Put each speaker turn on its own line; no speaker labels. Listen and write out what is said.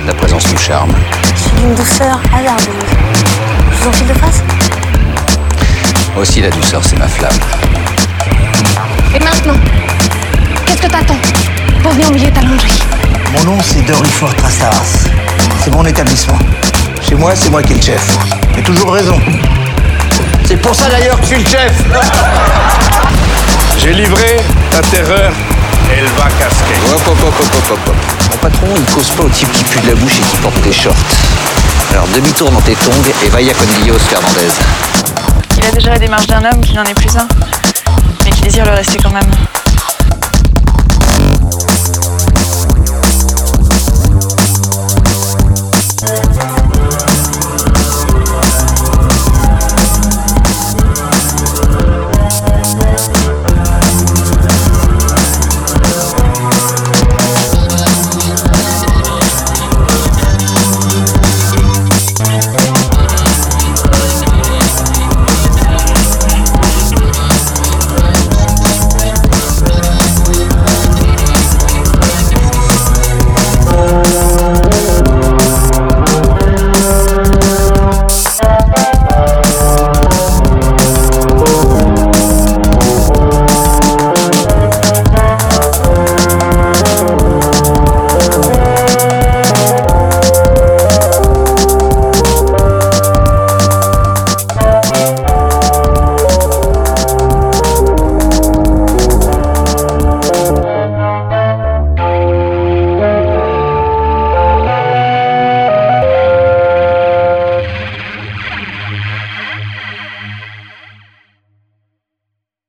Ta présence nous charme.
Je suis d'une douceur hasardeuse. Je vous en file de face?
Aussi, la douceur, c'est ma flamme.
Et maintenant, qu'est-ce que t'attends pour venir mouiller ta lingerie?
Mon nom, c'est De Rufort Trastaras. C'est mon établissement. Chez moi, c'est moi qui est le chef. J'ai toujours raison. C'est pour ça d'ailleurs que je suis le chef.
J'ai livré ta terreur, elle va casquer.
Hop, hop, hop, hop, hop, hop. Mon patron, il cause pas au type qui pue de la bouche et qui porte des shorts. Alors demi-tour dans tes tongs et vaya con Dios, Fernandez.
Il a déjà la démarche d'un homme qui n'en est plus un, mais qui désire le rester quand même.